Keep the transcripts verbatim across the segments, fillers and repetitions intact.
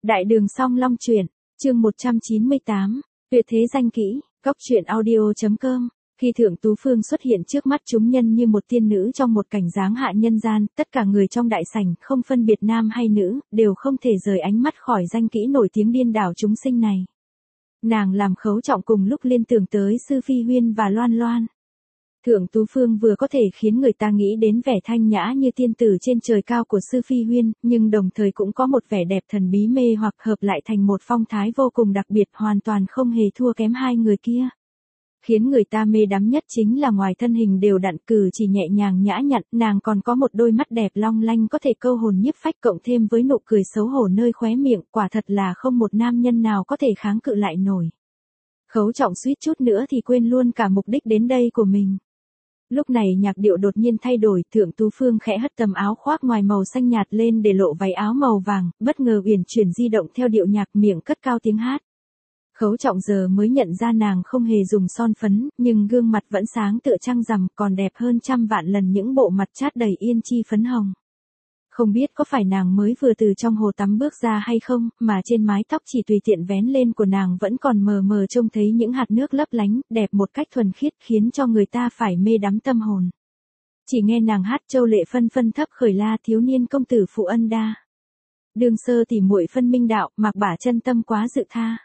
Đại đường song long truyện, chương một trăm chín mươi tám, tuyệt thế danh kỹ, góc truyện audio chấm com. Khi Thượng Tú Phương xuất hiện trước mắt chúng nhân như một tiên nữ trong một cảnh dáng hạ nhân gian, tất cả người trong đại sảnh, không phân biệt nam hay nữ, đều không thể rời ánh mắt khỏi danh kỹ nổi tiếng điên đảo chúng sinh này. Nàng làm Khấu Trọng cùng lúc liên tưởng tới Sư Phi Huyên và Loan Loan. Thượng Tú Phương vừa có thể khiến người ta nghĩ đến vẻ thanh nhã như tiên tử trên trời cao của Sư Phi Huyên, nhưng đồng thời cũng có một vẻ đẹp thần bí mê hoặc hợp lại thành một phong thái vô cùng đặc biệt, hoàn toàn không hề thua kém hai người kia. Khiến người ta mê đắm nhất chính là ngoài thân hình đều đặn, cử chỉ nhẹ nhàng nhã nhặn, nàng còn có một đôi mắt đẹp long lanh có thể câu hồn nhiếp phách, cộng thêm với nụ cười xấu hổ nơi khóe miệng, quả thật là không một nam nhân nào có thể kháng cự lại nổi. Khấu Trọng suýt chút nữa thì quên luôn cả mục đích đến đây của mình. Lúc này nhạc điệu đột nhiên thay đổi, Thượng Tú Phương khẽ hất tấm áo khoác ngoài màu xanh nhạt lên để lộ váy áo màu vàng, bất ngờ uyển chuyển di động theo điệu nhạc, miệng cất cao tiếng hát. Khấu Trọng giờ mới nhận ra nàng không hề dùng son phấn, nhưng gương mặt vẫn sáng tựa trăng rằm, còn đẹp hơn trăm vạn lần những bộ mặt chát đầy yên chi phấn hồng. Không biết có phải nàng mới vừa từ trong hồ tắm bước ra hay không, mà trên mái tóc chỉ tùy tiện vén lên của nàng vẫn còn mờ mờ trông thấy những hạt nước lấp lánh, đẹp một cách thuần khiết, khiến cho người ta phải mê đắm tâm hồn. Chỉ nghe nàng hát châu lệ phân phân thấp khởi la, thiếu niên công tử phụ ân đa. Đường sơ tỉ muội phân minh đạo, mặc bả chân tâm quá dự tha.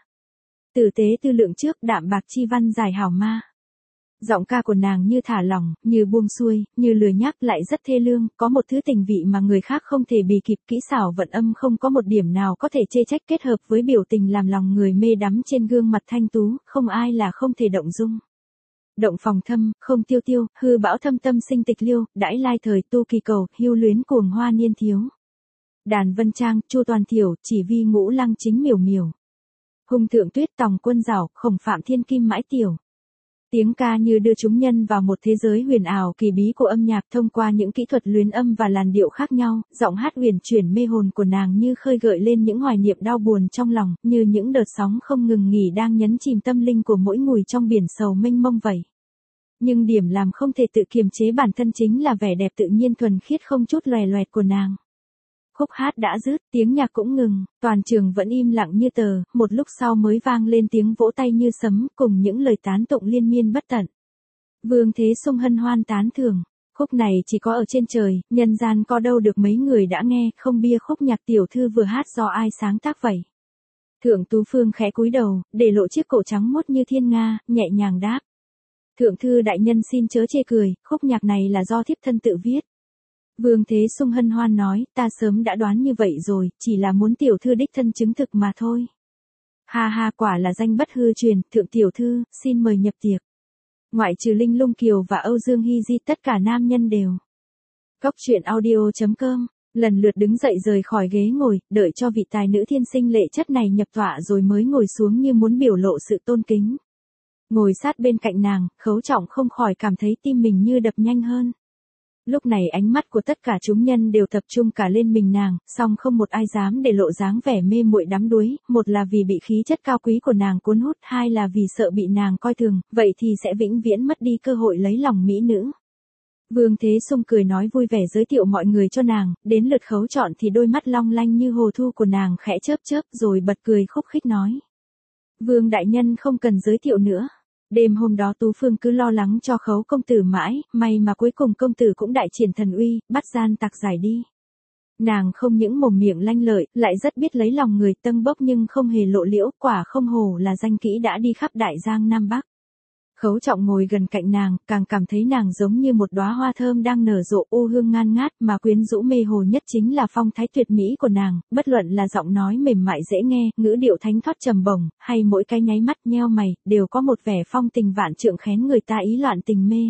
Tử tế tư lượng trước, đạm bạc chi văn giải hảo ma. Giọng ca của nàng như thả lỏng, như buông xuôi, như lười nhác, lại rất thê lương, có một thứ tình vị mà người khác không thể bì kịp, kỹ xảo vận âm không có một điểm nào có thể chê trách, kết hợp với biểu tình làm lòng người mê đắm trên gương mặt thanh tú, không ai là không thể động dung. Động phòng thâm, không tiêu tiêu, hư bão thâm tâm sinh tịch liêu, đãi lai thời tu kỳ cầu, hưu luyến cuồng hoa niên thiếu. Đàn vân trang, chu toàn thiểu, chỉ vi ngũ lăng chính miểu miểu. Hùng thượng tuyết tòng quân rảo, khổng phạm thiên kim mãi tiểu. Tiếng ca như đưa chúng nhân vào một thế giới huyền ảo kỳ bí của âm nhạc, thông qua những kỹ thuật luyến âm và làn điệu khác nhau, giọng hát huyền chuyển mê hồn của nàng như khơi gợi lên những hoài niệm đau buồn trong lòng, như những đợt sóng không ngừng nghỉ đang nhấn chìm tâm linh của mỗi người trong biển sầu mênh mông vậy. Nhưng điểm làm không thể tự kiềm chế bản thân chính là vẻ đẹp tự nhiên thuần khiết không chút lòe loẹt của nàng. Khúc hát đã dứt, tiếng nhạc cũng ngừng, toàn trường vẫn im lặng như tờ, một lúc sau mới vang lên tiếng vỗ tay như sấm, cùng những lời tán tụng liên miên bất tận. Vương Thế Sung hân hoan tán thưởng, khúc này chỉ có ở trên trời, nhân gian có đâu được mấy người đã nghe, không bia khúc nhạc tiểu thư vừa hát do ai sáng tác vậy. Thượng Tú Phương khẽ cúi đầu, để lộ chiếc cổ trắng muốt như thiên nga, nhẹ nhàng đáp. Thượng thư đại nhân xin chớ chê cười, khúc nhạc này là do thiếp thân tự viết. Vương Thế Sung hân hoan nói, ta sớm đã đoán như vậy rồi, chỉ là muốn tiểu thư đích thân chứng thực mà thôi. Ha ha, quả là danh bất hư truyền, thượng tiểu thư, xin mời nhập tiệc. Ngoại trừ Linh Lung Kiều và Âu Dương Hy Di, tất cả nam nhân đều. Góc truyện audio chấm com, lần lượt đứng dậy rời khỏi ghế ngồi, đợi cho vị tài nữ thiên sinh lệ chất này nhập tọa rồi mới ngồi xuống như muốn biểu lộ sự tôn kính. Ngồi sát bên cạnh nàng, Khấu Trọng không khỏi cảm thấy tim mình như đập nhanh hơn. Lúc này ánh mắt của tất cả chúng nhân đều tập trung cả lên mình nàng, song không một ai dám để lộ dáng vẻ mê muội đắm đuối, một là vì bị khí chất cao quý của nàng cuốn hút, hai là vì sợ bị nàng coi thường, vậy thì sẽ vĩnh viễn mất đi cơ hội lấy lòng mỹ nữ. Vương Thế Sung cười nói vui vẻ giới thiệu mọi người cho nàng, đến lượt Khấu Trọng thì đôi mắt long lanh như hồ thu của nàng khẽ chớp chớp rồi bật cười khúc khích nói. Vương đại nhân không cần giới thiệu nữa. Đêm hôm đó Tú Phương cứ lo lắng cho Khấu công tử mãi, may mà cuối cùng công tử cũng đại triển thần uy, bắt gian tặc giải đi. Nàng không những mồm miệng lanh lợi, lại rất biết lấy lòng người, tâng bốc nhưng không hề lộ liễu, quả không hổ là danh kỹ đã đi khắp đại giang Nam Bắc. Khấu Trọng ngồi gần cạnh nàng, càng cảm thấy nàng giống như một đóa hoa thơm đang nở rộ, u hương ngan ngát, mà quyến rũ mê hồ nhất chính là phong thái tuyệt mỹ của nàng, bất luận là giọng nói mềm mại dễ nghe, ngữ điệu thánh thoát trầm bổng, hay mỗi cái nháy mắt nheo mày, đều có một vẻ phong tình vạn trượng khén người ta ý loạn tình mê.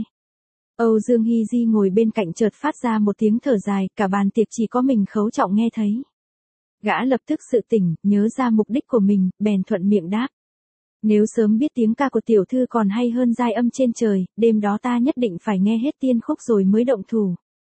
Âu Dương Hy Di ngồi bên cạnh chợt phát ra một tiếng thở dài, cả bàn tiệc chỉ có mình Khấu Trọng nghe thấy. Gã lập tức sự tỉnh, nhớ ra mục đích của mình, bèn thuận miệng đáp. Nếu sớm biết tiếng ca của tiểu thư còn hay hơn giai âm trên trời, đêm đó ta nhất định phải nghe hết tiên khúc rồi mới động thủ.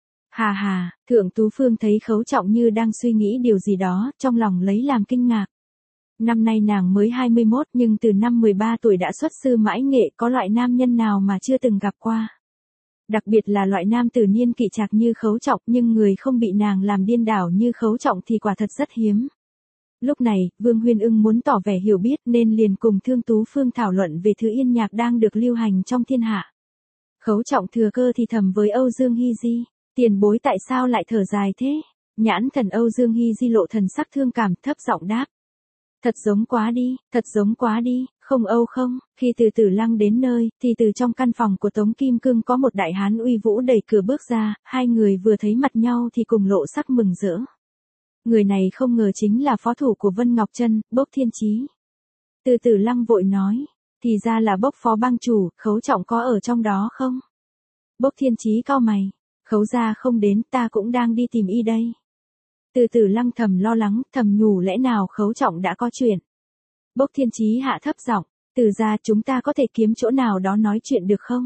Hà hà, Thượng Tú Phương thấy Khấu Trọng như đang suy nghĩ điều gì đó, trong lòng lấy làm kinh ngạc. Năm nay nàng mới hai mươi mốt nhưng từ năm mười ba tuổi đã xuất sư mãi nghệ, có loại nam nhân nào mà chưa từng gặp qua. Đặc biệt là loại nam tử niên kỷ trạc như Khấu Trọng, nhưng người không bị nàng làm điên đảo như Khấu Trọng thì quả thật rất hiếm. Lúc này, Vương Huyên Ưng muốn tỏ vẻ hiểu biết nên liền cùng Thương Tú Phương thảo luận về thứ yên nhạc đang được lưu hành trong thiên hạ. Khấu Trọng thừa cơ thì thầm với Âu Dương Hy Di, tiền bối tại sao lại thở dài thế? Nhãn thần Âu Dương Hy Di lộ thần sắc thương cảm, thấp giọng đáp. Thật giống quá đi, thật giống quá đi, không Âu không, khi từ Tử Lăng đến nơi, thì từ trong căn phòng của Tống Kim Cương có một đại hán uy vũ đẩy cửa bước ra, hai người vừa thấy mặt nhau thì cùng lộ sắc mừng rỡ. Người này không ngờ chính là phó thủ của Vân Ngọc Trân, Bốc Thiên Chí. Từ Tử Lăng vội nói, thì ra là Bốc phó bang chủ, Khấu Trọng có ở trong đó không? Bốc Thiên Chí cau mày, Khấu gia không đến, ta cũng đang đi tìm y đây. Từ Tử Lăng thầm lo lắng, thầm nhủ lẽ nào Khấu Trọng đã có chuyện. Bốc Thiên Chí hạ thấp giọng, Từ gia chúng ta có thể kiếm chỗ nào đó nói chuyện được không?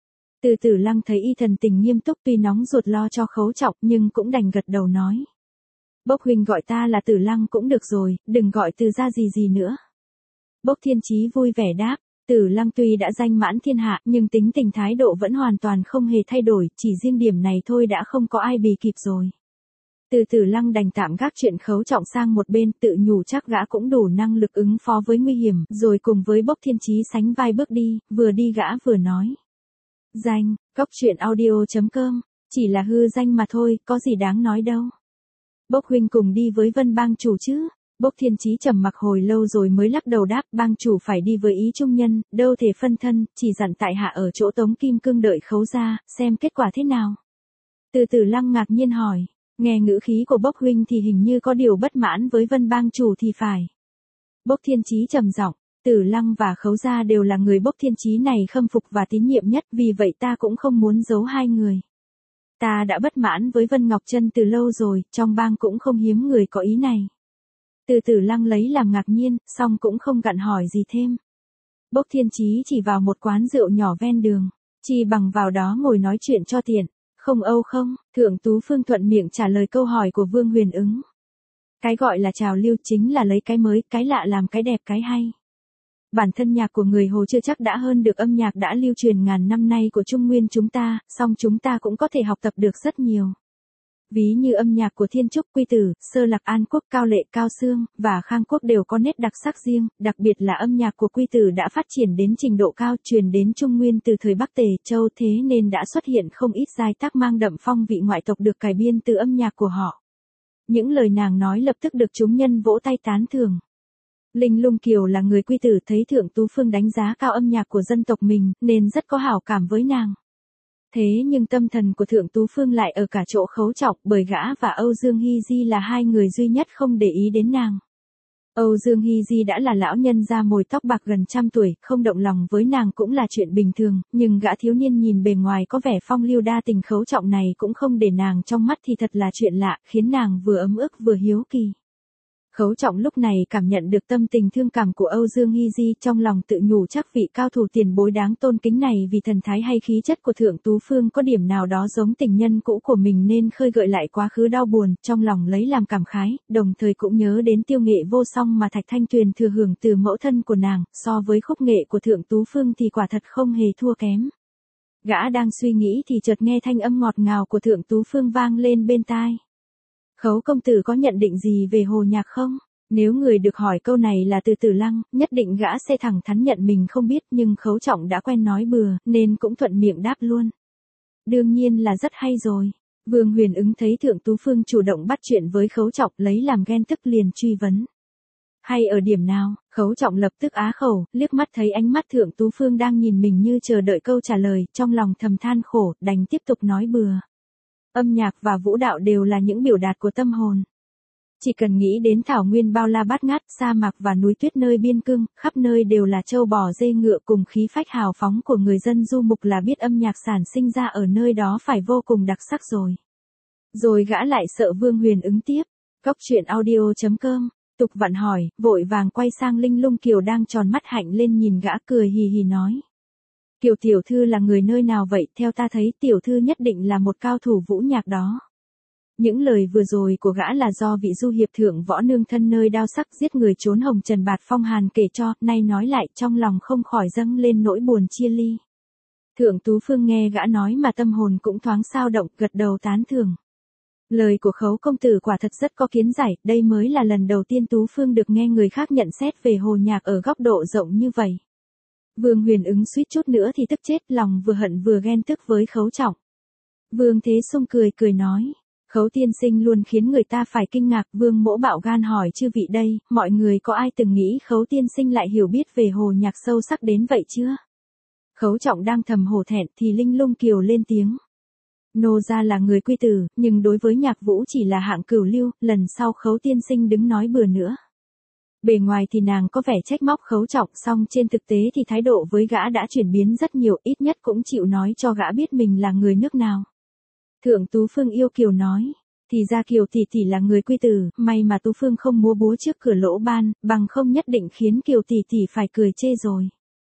Từ Tử Lăng thấy y thần tình nghiêm túc tuy nóng ruột lo cho Khấu Trọng nhưng cũng đành gật đầu nói. Bốc huynh gọi ta là Tử Lăng cũng được rồi, đừng gọi Từ gia gì gì nữa. Bốc Thiên Chí vui vẻ đáp, Tử Lăng tuy đã danh mãn thiên hạ nhưng tính tình thái độ vẫn hoàn toàn không hề thay đổi, chỉ riêng điểm này thôi đã không có ai bì kịp rồi. Từ Tử Lăng đành tạm gác chuyện Khấu Trọng sang một bên, tự nhủ chắc gã cũng đủ năng lực ứng phó với nguy hiểm, rồi cùng với Bốc Thiên Chí sánh vai bước đi, vừa đi gã vừa nói. Danh, cóc truyện audio chấm com, chỉ là hư danh mà thôi, có gì đáng nói đâu. Bốc huynh cùng đi với Vân bang chủ chứ? Bốc Thiên Chí trầm mặc hồi lâu rồi mới lắc đầu đáp, bang chủ phải đi với ý trung nhân, đâu thể phân thân, chỉ dặn tại hạ ở chỗ Tống Kim Cương đợi Khấu gia, xem kết quả thế nào. Từ Tử Lăng ngạc nhiên hỏi, nghe ngữ khí của Bốc huynh thì hình như có điều bất mãn với Vân bang chủ thì phải. Bốc Thiên Chí trầm giọng, Tử Lăng và Khấu gia đều là người Bốc Thiên Chí này khâm phục và tín nhiệm nhất, vì vậy ta cũng không muốn giấu hai người. Ta đã bất mãn với Vân Ngọc Trân từ lâu rồi, trong bang cũng không hiếm người có ý này. Từ Tử Lăng lấy làm ngạc nhiên, song cũng không gặn hỏi gì thêm. Bốc Thiên Chí chỉ vào một quán rượu nhỏ ven đường, chi bằng vào đó ngồi nói chuyện cho tiện. Không Âu không, Thượng Tú Phương thuận miệng trả lời câu hỏi của Vương Huyền Ứng. Cái gọi là trào lưu chính là lấy cái mới, cái lạ làm cái đẹp cái hay. Bản thân nhạc của người Hồ chưa chắc đã hơn được âm nhạc đã lưu truyền ngàn năm nay của Trung Nguyên chúng ta, song chúng ta cũng có thể học tập được rất nhiều. Ví như âm nhạc của Thiên Trúc Quy Tử, Sơ Lạc An Quốc, Cao Lệ Cao Xương, và Khang Quốc đều có nét đặc sắc riêng, đặc biệt là âm nhạc của Quy Tử đã phát triển đến trình độ cao, truyền đến Trung Nguyên từ thời Bắc Tề Châu, thế nên đã xuất hiện không ít giai tác mang đậm phong vị ngoại tộc được cải biên từ âm nhạc của họ. Những lời nàng nói lập tức được chúng nhân vỗ tay tán thưởng. Linh Lung Kiều là người Quy Tử thấy Thượng Tú Phương đánh giá cao âm nhạc của dân tộc mình, nên rất có hảo cảm với nàng. Thế nhưng tâm thần của Thượng Tú Phương lại ở cả chỗ Khấu Trọng, bởi gã và Âu Dương Hy Di là hai người duy nhất không để ý đến nàng. Âu Dương Hy Di đã là lão nhân da mồi tóc bạc gần trăm tuổi, không động lòng với nàng cũng là chuyện bình thường, nhưng gã thiếu niên nhìn bề ngoài có vẻ phong lưu đa tình Khấu Trọng này cũng không để nàng trong mắt thì thật là chuyện lạ, khiến nàng vừa ấm ức vừa hiếu kỳ. Khấu Trọng lúc này cảm nhận được tâm tình thương cảm của Âu Dương Hy Di, trong lòng tự nhủ chắc vị cao thủ tiền bối đáng tôn kính này vì thần thái hay khí chất của Thượng Tú Phương có điểm nào đó giống tình nhân cũ của mình nên khơi gợi lại quá khứ đau buồn, trong lòng lấy làm cảm khái, đồng thời cũng nhớ đến tiêu nghệ vô song mà Thạch Thanh Tuyền thừa hưởng từ mẫu thân của nàng, so với khúc nghệ của Thượng Tú Phương thì quả thật không hề thua kém. Gã đang suy nghĩ thì chợt nghe thanh âm ngọt ngào của Thượng Tú Phương vang lên bên tai. Khấu công tử có nhận định gì về hồ nhạc không? Nếu người được hỏi câu này là Từ Tử Lăng, nhất định gã sẽ thẳng thắn nhận mình không biết, nhưng Khấu Trọng đã quen nói bừa, nên cũng thuận miệng đáp luôn. Đương nhiên là rất hay rồi. Vương Huyền Ứng thấy Thượng Tú Phương chủ động bắt chuyện với Khấu Trọng lấy làm ghen tức liền truy vấn. Hay ở điểm nào? Khấu Trọng lập tức á khẩu, liếc mắt thấy ánh mắt Thượng Tú Phương đang nhìn mình như chờ đợi câu trả lời, trong lòng thầm than khổ, đành tiếp tục nói bừa. Âm nhạc và vũ đạo đều là những biểu đạt của tâm hồn. Chỉ cần nghĩ đến thảo nguyên bao la bát ngát, sa mạc và núi tuyết nơi biên cương, khắp nơi đều là trâu bò dê ngựa cùng khí phách hào phóng của người dân du mục là biết âm nhạc sản sinh ra ở nơi đó phải vô cùng đặc sắc rồi. Rồi gã lại sợ Vương Huyền Ứng tiếp. Cóc truyện audio chấm com, Tục Vạn hỏi, vội vàng quay sang Linh Lung Kiều đang tròn mắt hạnh lên nhìn gã cười hì hì nói. Kiều tiểu thư là người nơi nào vậy? Theo ta thấy tiểu thư nhất định là một cao thủ vũ nhạc đó. Những lời vừa rồi của gã là do vị du hiệp thượng võ nương thân nơi đao sắc giết người trốn hồng trần bạt phong hàn kể cho, nay nói lại trong lòng không khỏi dâng lên nỗi buồn chia ly. Thượng Tú Phương nghe gã nói mà tâm hồn cũng thoáng sao động, gật đầu tán thưởng. Lời của Khấu công tử quả thật rất có kiến giải, đây mới là lần đầu tiên Tú Phương được nghe người khác nhận xét về hồ nhạc ở góc độ rộng như vậy. Vương Huyền ứng suýt chút nữa thì tức chết, lòng vừa hận vừa ghen tức với Khấu Trọng. Vương Thế Sung cười cười nói, Khấu tiên sinh luôn khiến người ta phải kinh ngạc. Vương Mỗ bạo gan hỏi chư vị đây, mọi người có ai từng nghĩ Khấu tiên sinh lại hiểu biết về hồ nhạc sâu sắc đến vậy chưa? Khấu Trọng đang thầm hổ thẹn thì Linh Lung Kiều lên tiếng. Nô gia là người quy tử, nhưng đối với nhạc vũ chỉ là hạng cửu lưu, lần sau Khấu tiên sinh đứng nói bừa nữa. Bề ngoài thì nàng có vẻ trách móc Khấu Trọng, song trên thực tế thì thái độ với gã đã chuyển biến rất nhiều, ít nhất cũng chịu nói cho gã biết mình là người nước nào. Thượng Tú Phương yêu Kiều nói, thì ra Kiều tỷ tỷ là người quy tử, may mà Tú Phương không múa búa trước cửa lỗ ban, bằng không nhất định khiến Kiều tỷ tỷ phải cười chê rồi.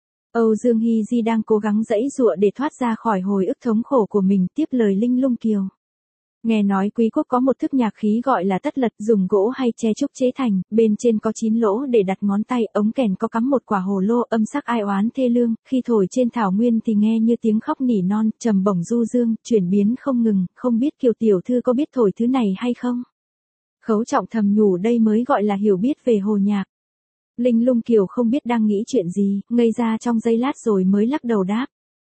Âu Dương Hy Di đang cố gắng giãy giụa để thoát ra khỏi hồi ức thống khổ của mình, tiếp lời Linh Lung Kiều. Nghe nói Quý quốc có một thức nhạc khí gọi là tất lật, dùng gỗ hay tre trúc chế thành, bên trên có chín lỗ để đặt ngón tay, ống kèn có cắm một quả hồ lô, âm sắc ai oán thê lương, khi thổi trên thảo nguyên thì nghe như tiếng khóc nỉ non, trầm bổng du dương, chuyển biến không ngừng, không biết Kiều tiểu thư có biết thổi thứ này hay không? Khấu Trọng thầm nhủ đây mới gọi là hiểu biết về hồ nhạc. Linh Lung Kiều không biết đang nghĩ chuyện gì, ngây ra trong giây lát rồi mới lắc đầu đáp.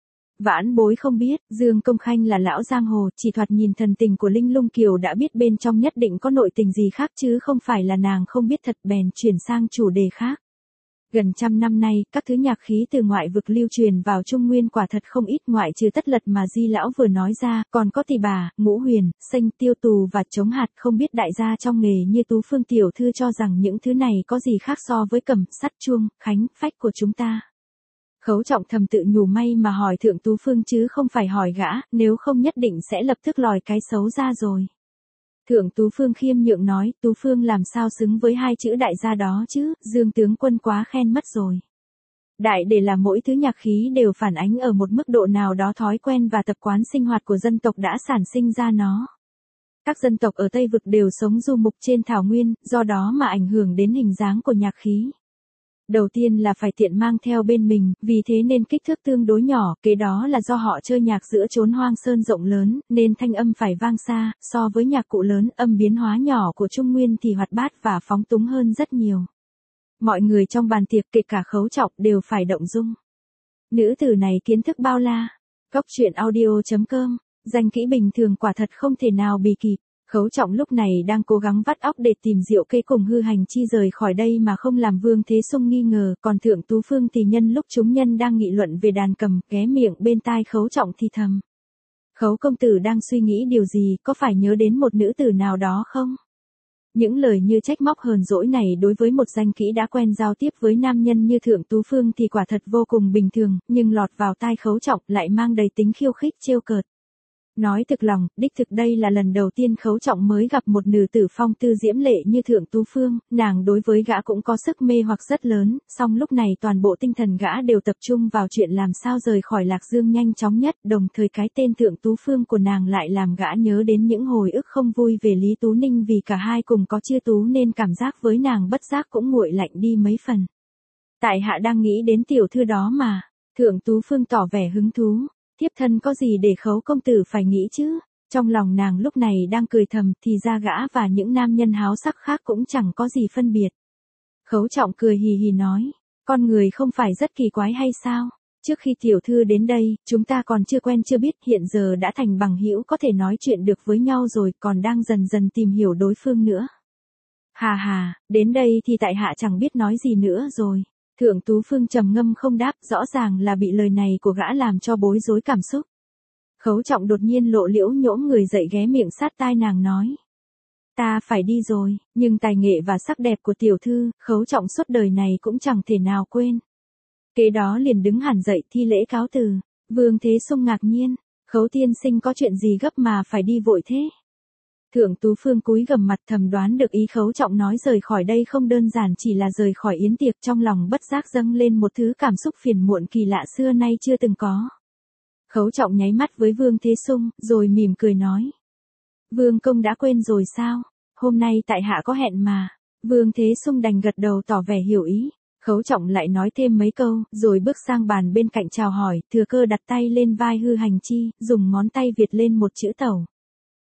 Vãn bối không biết, Dương Công Khanh là lão giang hồ, chỉ thoạt nhìn thần tình của Linh Lung Kiều đã biết bên trong nhất định có nội tình gì khác chứ không phải là nàng không biết thật, bèn chuyển sang chủ đề khác. Gần trăm năm nay, các thứ nhạc khí từ ngoại vực lưu truyền vào Trung Nguyên quả thật không ít, ngoại trừ tất lật mà Di lão vừa nói ra, còn có tỳ bà, ngũ huyền, xanh, tiêu tù và trống hạt. Không biết đại gia trong nghề như Tú Phương tiểu thư cho rằng những thứ này có gì khác so với cẩm, sắt, chuông, khánh, phách của chúng ta. Khấu Trọng thầm tự nhủ may mà hỏi Thượng Tú Phương chứ không phải hỏi gã, nếu không nhất định sẽ lập tức lòi cái xấu ra rồi. Thượng Tú Phương khiêm nhượng nói, Tú Phương làm sao xứng với hai chữ đại gia đó chứ, Dương tướng quân quá khen mất rồi. Đại để là mỗi thứ nhạc khí đều phản ánh ở một mức độ nào đó thói quen và tập quán sinh hoạt của dân tộc đã sản sinh ra nó. Các dân tộc ở Tây Vực đều sống du mục trên thảo nguyên, do đó mà ảnh hưởng đến hình dáng của nhạc khí. Đầu tiên là phải tiện mang theo bên mình, vì thế nên kích thước tương đối nhỏ, kế đó là do họ chơi nhạc giữa chốn hoang sơn rộng lớn, nên thanh âm phải vang xa, so với nhạc cụ lớn, âm biến hóa nhỏ của Trung Nguyên thì hoạt bát và phóng túng hơn rất nhiều. Mọi người trong bàn tiệc kể cả Khấu Trọng đều phải động dung. Nữ tử này kiến thức bao la. Cóc truyện audio chấm com, danh kỹ bình thường quả thật không thể nào bì kịp. Khấu Trọng lúc này đang cố gắng vắt óc để tìm Diệu Kê cùng Hư Hành Chi rời khỏi đây mà không làm Vương Thế Sung nghi ngờ, còn Thượng Tú Phương thì nhân lúc chúng nhân đang nghị luận về đàn cầm, ghé miệng bên tai Khấu Trọng thì thầm. Khấu công tử đang suy nghĩ điều gì, có phải nhớ đến một nữ tử nào đó không? Những lời như trách móc hờn dỗi này đối với một danh kỹ đã quen giao tiếp với nam nhân như Thượng Tú Phương thì quả thật vô cùng bình thường, nhưng lọt vào tai Khấu Trọng lại mang đầy tính khiêu khích trêu cợt. Nói thực lòng, đích thực đây là lần đầu tiên Khấu Trọng mới gặp một nữ tử phong tư diễm lệ như Thượng Tú Phương, nàng đối với gã cũng có sức mê hoặc rất lớn, song lúc này toàn bộ tinh thần gã đều tập trung vào chuyện làm sao rời khỏi Lạc Dương nhanh chóng nhất, đồng thời cái tên Thượng Tú Phương của nàng lại làm gã nhớ đến những hồi ức không vui về Lý Tú Ninh, vì cả hai cùng có chia tú nên cảm giác với nàng bất giác cũng nguội lạnh đi mấy phần. Tại hạ đang nghĩ đến tiểu thư đó mà, Thượng Tú Phương tỏ vẻ hứng thú. Thiếp thân có gì để Khấu công tử phải nghĩ chứ? Trong lòng nàng lúc này đang cười thầm, thì ra gã và những nam nhân háo sắc khác cũng chẳng có gì phân biệt. Khấu Trọng cười hì hì nói, con người không phải rất kỳ quái hay sao? Trước khi tiểu thư đến đây, chúng ta còn chưa quen chưa biết, hiện giờ đã thành bằng hữu, có thể nói chuyện được với nhau rồi, còn đang dần dần tìm hiểu đối phương nữa. Hà hà, đến đây thì tại hạ chẳng biết nói gì nữa rồi. Thượng Tú Phương trầm ngâm không đáp, rõ ràng là bị lời này của gã làm cho bối rối cảm xúc. Khấu Trọng đột nhiên lộ liễu nhổm người dậy ghé miệng sát tai nàng nói. Ta phải đi rồi, nhưng tài nghệ và sắc đẹp của tiểu thư, Khấu Trọng suốt đời này cũng chẳng thể nào quên. Kế đó liền đứng hẳn dậy thi lễ cáo từ. Vương Thế Sung ngạc nhiên, Khấu tiên sinh có chuyện gì gấp mà phải đi vội thế? Thượng Tú Phương cúi gằm mặt thầm đoán được ý Khấu Trọng nói rời khỏi đây không đơn giản chỉ là rời khỏi yến tiệc, trong lòng bất giác dâng lên một thứ cảm xúc phiền muộn kỳ lạ xưa nay chưa từng có. Khấu Trọng nháy mắt với Vương Thế Sung, rồi mỉm cười nói. Vương công đã quên rồi sao? Hôm nay tại hạ có hẹn mà. Vương Thế Sung đành gật đầu tỏ vẻ hiểu ý. Khấu Trọng lại nói thêm mấy câu, rồi bước sang bàn bên cạnh chào hỏi, thừa cơ đặt tay lên vai Hư Hành Chi, dùng ngón tay việt lên một chữ tẩu.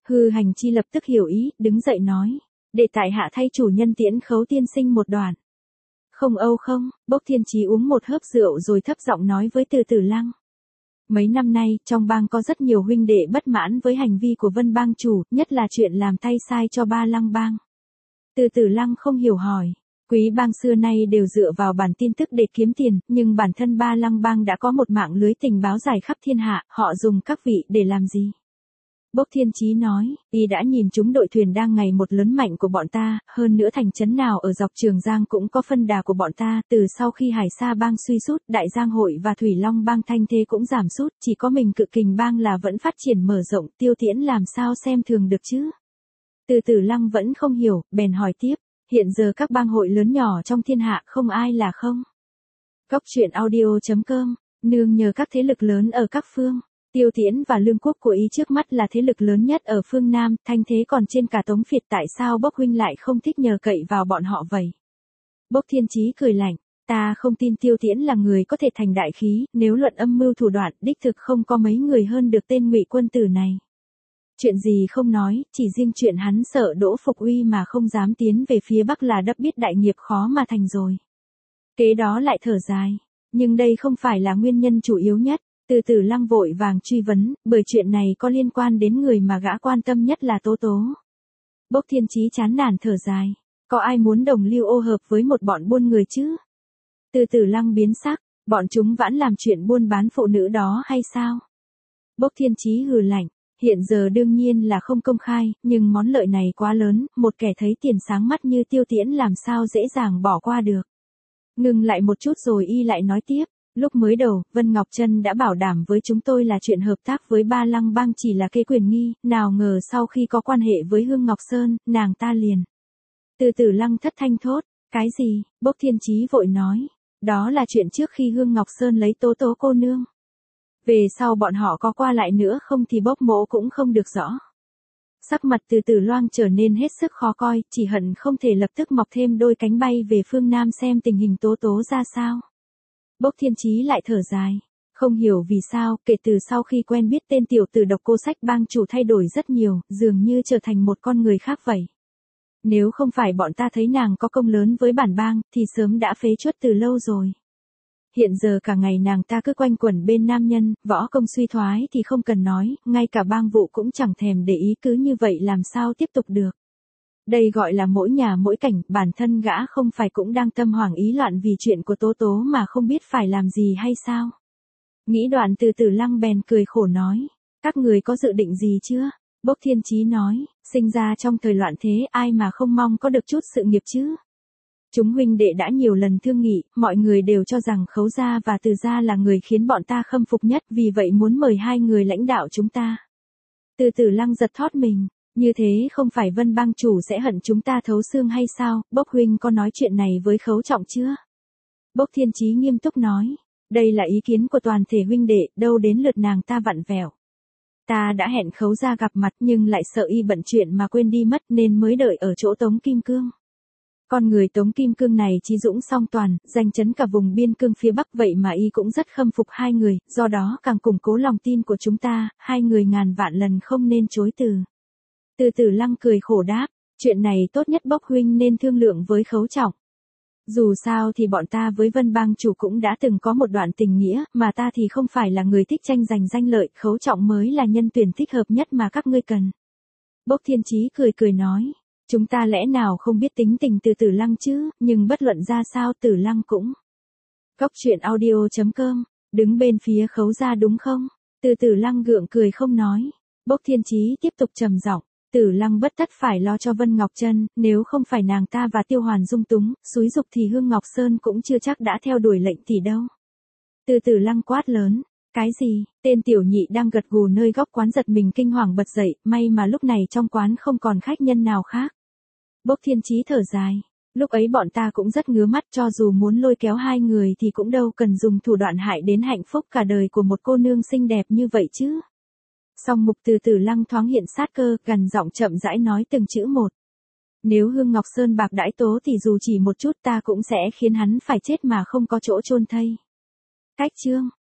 Hư Hành Chi lập tức hiểu ý, đứng dậy nói. Để tại hạ thay chủ nhân tiễn Khấu tiên sinh một đoạn. Không âu không, Bốc Thiên Chí uống một hớp rượu rồi thấp giọng nói với Từ Tử Lăng. Mấy năm nay, trong bang có rất nhiều huynh đệ bất mãn với hành vi của Vân bang chủ, nhất là chuyện làm tay sai cho Ba Lăng bang. Từ Tử Lăng không hiểu hỏi. Quý bang xưa nay đều dựa vào bản tin tức để kiếm tiền, nhưng bản thân Ba Lăng bang đã có một mạng lưới tình báo dài khắp thiên hạ, họ dùng các vị để làm gì? Bốc Thiên Chí nói, y đã nhìn chúng đội thuyền đang ngày một lớn mạnh của bọn ta, hơn nữa thành trấn nào ở dọc Trường Giang cũng có phân đà của bọn ta, từ sau khi Hải Sa bang suy sút, Đại Giang hội và Thủy Long bang thanh thế cũng giảm sút, chỉ có mình Cự Kình bang là vẫn phát triển mở rộng, Tiêu Tiễn làm sao xem thường được chứ? Từ Tử Lăng vẫn không hiểu, bèn hỏi tiếp, hiện giờ các bang hội lớn nhỏ trong thiên hạ không ai là không? Góc truyện audio chấm com, nương nhờ các thế lực lớn ở các phương. Tiêu Tiễn và Lương Quốc của ý trước mắt là thế lực lớn nhất ở phương Nam, thanh thế còn trên cả Tống Việt, tại sao Bốc huynh lại không thích nhờ cậy vào bọn họ vậy? Bốc Thiên Chí cười lạnh, ta không tin Tiêu Tiễn là người có thể thành đại khí, nếu luận âm mưu thủ đoạn, đích thực không có mấy người hơn được tên Ngụy quân tử này. Chuyện gì không nói, chỉ riêng chuyện hắn sợ Đỗ Phục Uy mà không dám tiến về phía Bắc là đắp biết đại nghiệp khó mà thành rồi. Kế đó lại thở dài, nhưng đây không phải là nguyên nhân chủ yếu nhất. Từ Tử Lăng vội vàng truy vấn, bởi chuyện này có liên quan đến người mà gã quan tâm nhất là Tố Tố. Bốc Thiên Chí chán nản thở dài, có ai muốn đồng lưu ô hợp với một bọn buôn người chứ? Từ Tử Lăng biến sắc, bọn chúng vẫn làm chuyện buôn bán phụ nữ đó hay sao? Bốc Thiên Chí hừ lạnh, hiện giờ đương nhiên là không công khai, nhưng món lợi này quá lớn, một kẻ thấy tiền sáng mắt như Tiêu Tiễn làm sao dễ dàng bỏ qua được. Ngừng lại một chút rồi y lại nói tiếp. Lúc mới đầu, Vân Ngọc Trân đã bảo đảm với chúng tôi là chuyện hợp tác với Ba Lăng bang chỉ là kế quyền nghi, nào ngờ sau khi có quan hệ với Hương Ngọc Sơn, nàng ta liền. Từ Tử Lăng thất thanh thốt, cái gì? Bốc Thiên Chí vội nói, đó là chuyện trước khi Hương Ngọc Sơn lấy Tố Tố cô nương. Về sau bọn họ có qua lại nữa không thì Bốc mỗ cũng không được rõ. Sắc mặt Từ Tử Loan trở nên hết sức khó coi, chỉ hận không thể lập tức mọc thêm đôi cánh bay về phương Nam xem tình hình Tố Tố ra sao. Bốc Thiên Chí lại thở dài, không hiểu vì sao, kể từ sau khi quen biết tên tiểu tử Độc Cô Sách bang chủ thay đổi rất nhiều, dường như trở thành một con người khác vậy. Nếu không phải bọn ta thấy nàng có công lớn với bản bang, thì sớm đã phế truất từ lâu rồi. Hiện giờ cả ngày nàng ta cứ quanh quẩn bên nam nhân, võ công suy thoái thì không cần nói, ngay cả bang vụ cũng chẳng thèm để ý, cứ như vậy làm sao tiếp tục được. Đây gọi là mỗi nhà mỗi cảnh, bản thân gã không phải cũng đang tâm hoảng ý loạn vì chuyện của Tố Tố mà không biết phải làm gì hay sao? Nghĩ đoạn Từ Tử Lăng bèn cười khổ nói, các người có dự định gì chưa? Bốc Thiên Chí nói, sinh ra trong thời loạn thế ai mà không mong có được chút sự nghiệp chứ? Chúng huynh đệ đã nhiều lần thương nghị, mọi người đều cho rằng Khấu gia và Từ gia là người khiến bọn ta khâm phục nhất, vì vậy muốn mời hai người lãnh đạo chúng ta. Từ Tử Lăng giật thót mình. Như thế không phải Vân bang chủ sẽ hận chúng ta thấu xương hay sao? Bốc huynh có nói chuyện này với Khấu Trọng chưa? Bốc Thiên Chí nghiêm túc nói, đây là ý kiến của toàn thể huynh đệ, đâu đến lượt nàng ta vặn vẹo. Ta đã hẹn Khấu gia gặp mặt nhưng lại sợ y bận chuyện mà quên đi mất nên mới đợi ở chỗ Tống Kim Cương. Con người Tống Kim Cương này trí dũng song toàn, danh chấn cả vùng biên cương phía Bắc, vậy mà y cũng rất khâm phục hai người, do đó càng củng cố lòng tin của chúng ta, hai người ngàn vạn lần không nên chối từ. Từ Tử Lăng cười khổ đáp, chuyện này tốt nhất Bốc huynh nên thương lượng với Khấu Trọng. Dù sao thì bọn ta với Vân bang chủ cũng đã từng có một đoạn tình nghĩa, mà ta thì không phải là người thích tranh giành danh lợi, Khấu Trọng mới là nhân tuyển thích hợp nhất mà các ngươi cần. Bốc Thiên Chí cười cười nói, chúng ta lẽ nào không biết tính tình Từ Tử Lăng chứ, nhưng bất luận ra sao Tử Lăng cũng. Góc truyện audio chấm com, đứng bên phía Khấu gia đúng không? Từ Tử Lăng gượng cười không nói. Bốc Thiên Chí tiếp tục trầm giọng, Tử Lăng bất tất phải lo cho Vân Ngọc Trân, nếu không phải nàng ta và Tiêu Hoàn dung túng, xúi dục thì Hương Ngọc Sơn cũng chưa chắc đã theo đuổi lệnh tỷ đâu. Từ Tử Lăng quát lớn, cái gì? Tên tiểu nhị đang gật gù nơi góc quán giật mình kinh hoàng bật dậy, may mà lúc này trong quán không còn khách nhân nào khác. Bốc Thiên Chí thở dài, lúc ấy bọn ta cũng rất ngứa mắt, cho dù muốn lôi kéo hai người thì cũng đâu cần dùng thủ đoạn hại đến hạnh phúc cả đời của một cô nương xinh đẹp như vậy chứ. Song mục Từ Tử Lăng thoáng hiện sát cơ, gần giọng chậm rãi nói từng chữ một. Nếu Hương Ngọc Sơn bạc đãi Tố thì dù chỉ một chút ta cũng sẽ khiến hắn phải chết mà không có chỗ chôn thây. Cách chương